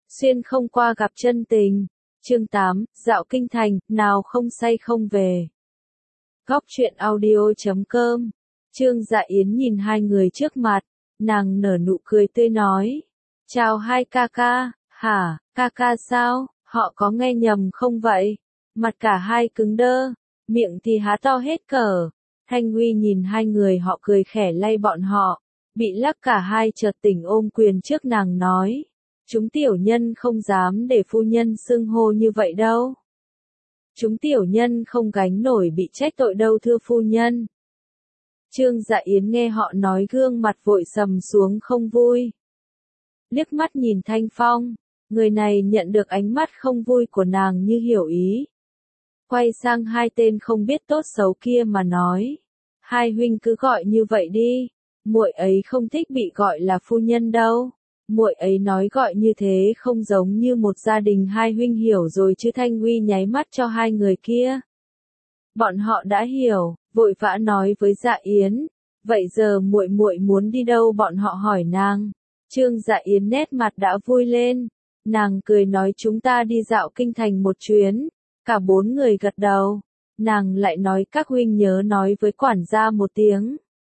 xuyên không qua gặp chân tình. Chương 8, dạo kinh thành, nào không say không về. Góc truyện audio.com. Trương Dạ Yến nhìn hai người trước mặt, nàng nở nụ cười tươi nói. Chào hai ca ca, hả, ca ca sao, họ có nghe nhầm không vậy? Mặt cả hai cứng đơ, miệng thì há to hết cỡ. Thanh Huy nhìn hai người họ cười khẽ lay bọn họ, bị lắc cả hai chợt tỉnh ôm quyền trước nàng nói. Chúng tiểu nhân không dám để phu nhân xưng hô như vậy đâu. Chúng tiểu nhân không gánh nổi bị trách tội đâu thưa phu nhân. Trương Dạ Yến nghe họ nói gương mặt vội sầm xuống không vui. Liếc mắt nhìn Thanh Phong, người này nhận được ánh mắt không vui của nàng như hiểu ý. Quay sang hai tên không biết tốt xấu kia mà nói. Hai huynh cứ gọi như vậy đi, muội ấy không thích bị gọi là phu nhân đâu. Muội ấy nói gọi như thế không giống như một gia đình, hai huynh hiểu rồi chứ. Thanh Huy nháy mắt cho hai người kia. Bọn họ đã hiểu, vội vã nói với Dạ Yến, vậy giờ muội muội muốn đi đâu? Bọn họ hỏi nàng. Trương Dạ Yến nét mặt đã vui lên, nàng cười nói chúng ta đi dạo kinh thành một chuyến. Cả bốn người gật đầu, nàng lại nói các huynh nhớ nói với quản gia một tiếng.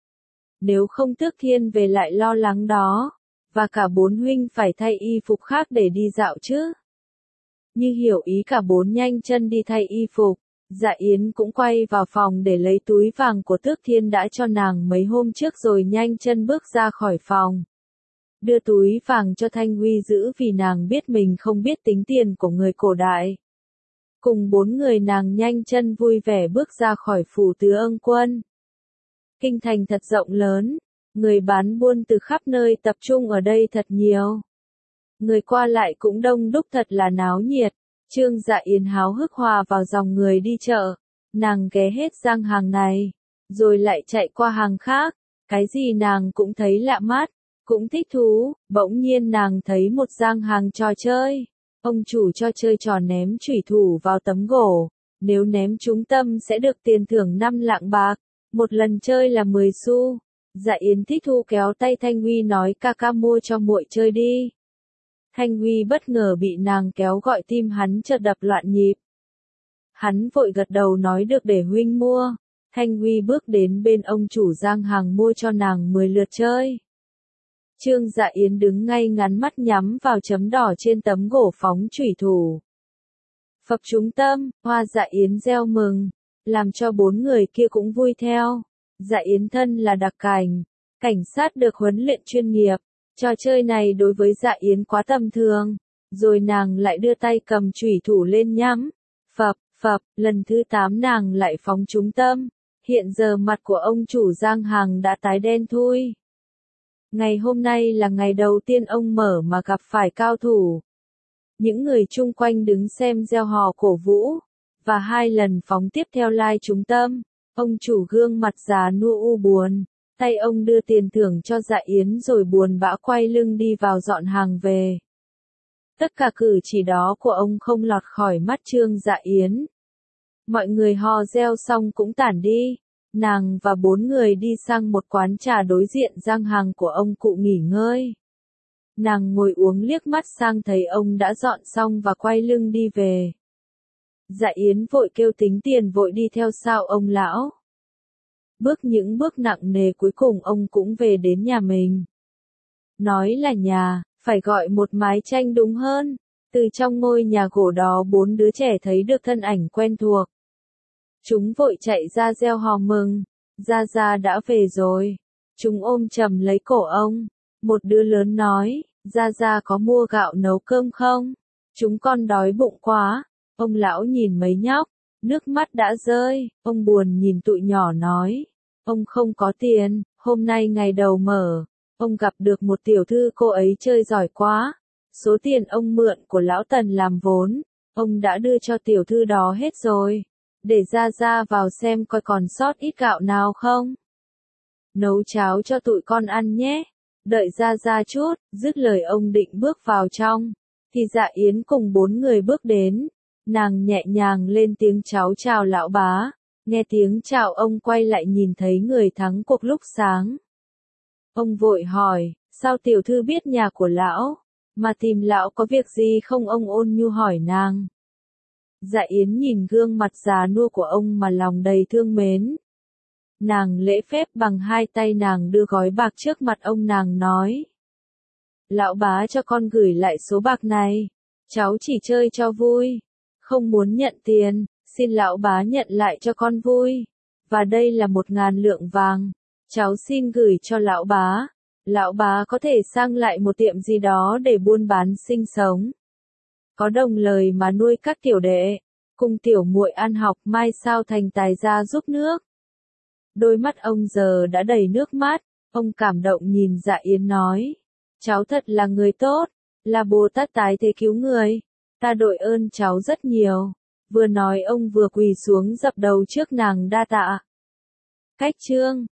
Nếu không Tước Thiên về lại lo lắng đó. Và cả bốn huynh phải thay y phục khác để đi dạo chứ. Như hiểu ý cả bốn nhanh chân đi thay y phục. Dạ Yến cũng quay vào phòng để lấy túi vàng của Tước Thiên đã cho nàng mấy hôm trước rồi nhanh chân bước ra khỏi phòng. Đưa túi vàng cho Thanh Huy giữ vì nàng biết mình không biết tính tiền của người cổ đại. Cùng bốn người nàng nhanh chân vui vẻ bước ra khỏi phủ Tứ Ưng Quân. Kinh thành thật rộng lớn. Người bán buôn từ khắp nơi tập trung ở đây thật nhiều. Người qua lại cũng đông đúc thật là náo nhiệt. Trương Dạ Yến háo hức hòa vào dòng người đi chợ. Nàng ghé hết sang hàng này, rồi lại chạy qua hàng khác. Cái gì nàng cũng thấy lạ mắt, cũng thích thú. Bỗng nhiên nàng thấy một gian hàng trò chơi. Ông chủ cho chơi trò ném chủy thủ vào tấm gỗ. Nếu ném trúng tâm sẽ được tiền thưởng 5 lạng bạc. Một lần chơi là 10 xu. Dạ Yến thích thú kéo tay Thanh Huy nói ca ca mua cho muội chơi đi. Thanh Huy bất ngờ bị nàng kéo gọi tim hắn chợt đập loạn nhịp. Hắn vội gật đầu nói được để huynh mua. Thanh Huy bước đến bên ông chủ giang hàng mua cho nàng 10 lượt chơi. Trương Dạ Yến đứng ngay ngắn mắt nhắm vào chấm đỏ trên tấm gỗ phóng chủy thủ. Phập trúng tâm, Hoa Dạ Yến reo mừng, làm cho bốn người kia cũng vui theo. Dạ Yến thân là đặc cảnh sát được huấn luyện chuyên nghiệp. Trò chơi này đối với Dạ Yến quá tầm thường. Rồi nàng lại đưa tay cầm chủy thủ lên nhắm. Phập, lần thứ 8 nàng lại phóng trúng tâm. Hiện giờ mặt của ông chủ giang hàng đã tái đen thui. Ngày hôm nay là ngày đầu tiên ông mở mà gặp phải cao thủ. Những người chung quanh đứng xem reo hò cổ vũ. Và 2 lần phóng tiếp theo lai trúng tâm. Ông chủ gương mặt già nua u buồn, tay ông đưa tiền thưởng cho Dạ Yến rồi buồn bã quay lưng đi vào dọn hàng về. Tất cả cử chỉ đó của ông không lọt khỏi mắt Trương Dạ Yến. Mọi người hò reo xong cũng tản đi, nàng và 4 người đi sang một quán trà đối diện giang hàng của ông cụ nghỉ ngơi. Nàng ngồi uống liếc mắt sang thấy ông đã dọn xong và quay lưng đi về. Dạ Yến vội kêu tính tiền vội đi theo sau ông lão. Những bước nặng nề cuối cùng ông cũng về đến nhà mình. Nói là nhà, phải gọi một mái tranh đúng hơn. Từ trong ngôi nhà gỗ đó 4 đứa trẻ thấy được thân ảnh quen thuộc. Chúng vội chạy ra reo hò mừng. Gia Gia đã về rồi. Chúng ôm chầm lấy cổ ông. Một đứa lớn nói, Gia Gia có mua gạo nấu cơm không? Chúng con đói bụng quá. Ông lão nhìn mấy nhóc, nước mắt đã rơi, ông buồn nhìn tụi nhỏ nói. Ông không có tiền, hôm nay ngày đầu mở, ông gặp được một tiểu thư cô ấy chơi giỏi quá. Số tiền ông mượn của lão Tần làm vốn, ông đã đưa cho tiểu thư đó hết rồi. Để Gia Gia vào xem coi còn sót ít gạo nào không. Nấu cháo cho tụi con ăn nhé. Đợi Gia Gia chút, dứt lời ông định bước vào trong. Thì Dạ Yến cùng 4 người bước đến. Nàng nhẹ nhàng lên tiếng cháu chào lão bá. Nghe tiếng chào ông quay lại nhìn thấy người thắng cuộc lúc sáng. Ông vội hỏi, sao tiểu thư biết nhà của lão? Mà tìm lão có việc gì không, ông ôn nhu hỏi nàng. Dạ Yến nhìn gương mặt già nua của ông mà lòng đầy thương mến. Nàng lễ phép bằng hai tay nàng đưa gói bạc trước mặt ông, nàng nói. Lão bá cho con gửi lại số bạc này. Cháu chỉ chơi cho vui. Không muốn nhận tiền, xin lão bá nhận lại cho con vui. Và đây là 1.000 lượng vàng. Cháu xin gửi cho lão bá. Lão bá có thể sang lại một tiệm gì đó để buôn bán sinh sống. Có đồng lời mà nuôi các tiểu đệ. Cùng tiểu muội ăn học, mai sao thành tài gia giúp nước. Đôi mắt ông giờ đã đầy nước mắt. Ông cảm động nhìn Dạ Yến nói. Cháu thật là người tốt. Là Bồ Tát tái thế cứu người. Ta đội ơn cháu rất nhiều. Vừa nói ông vừa quỳ xuống dập đầu trước nàng đa tạ. Cách chương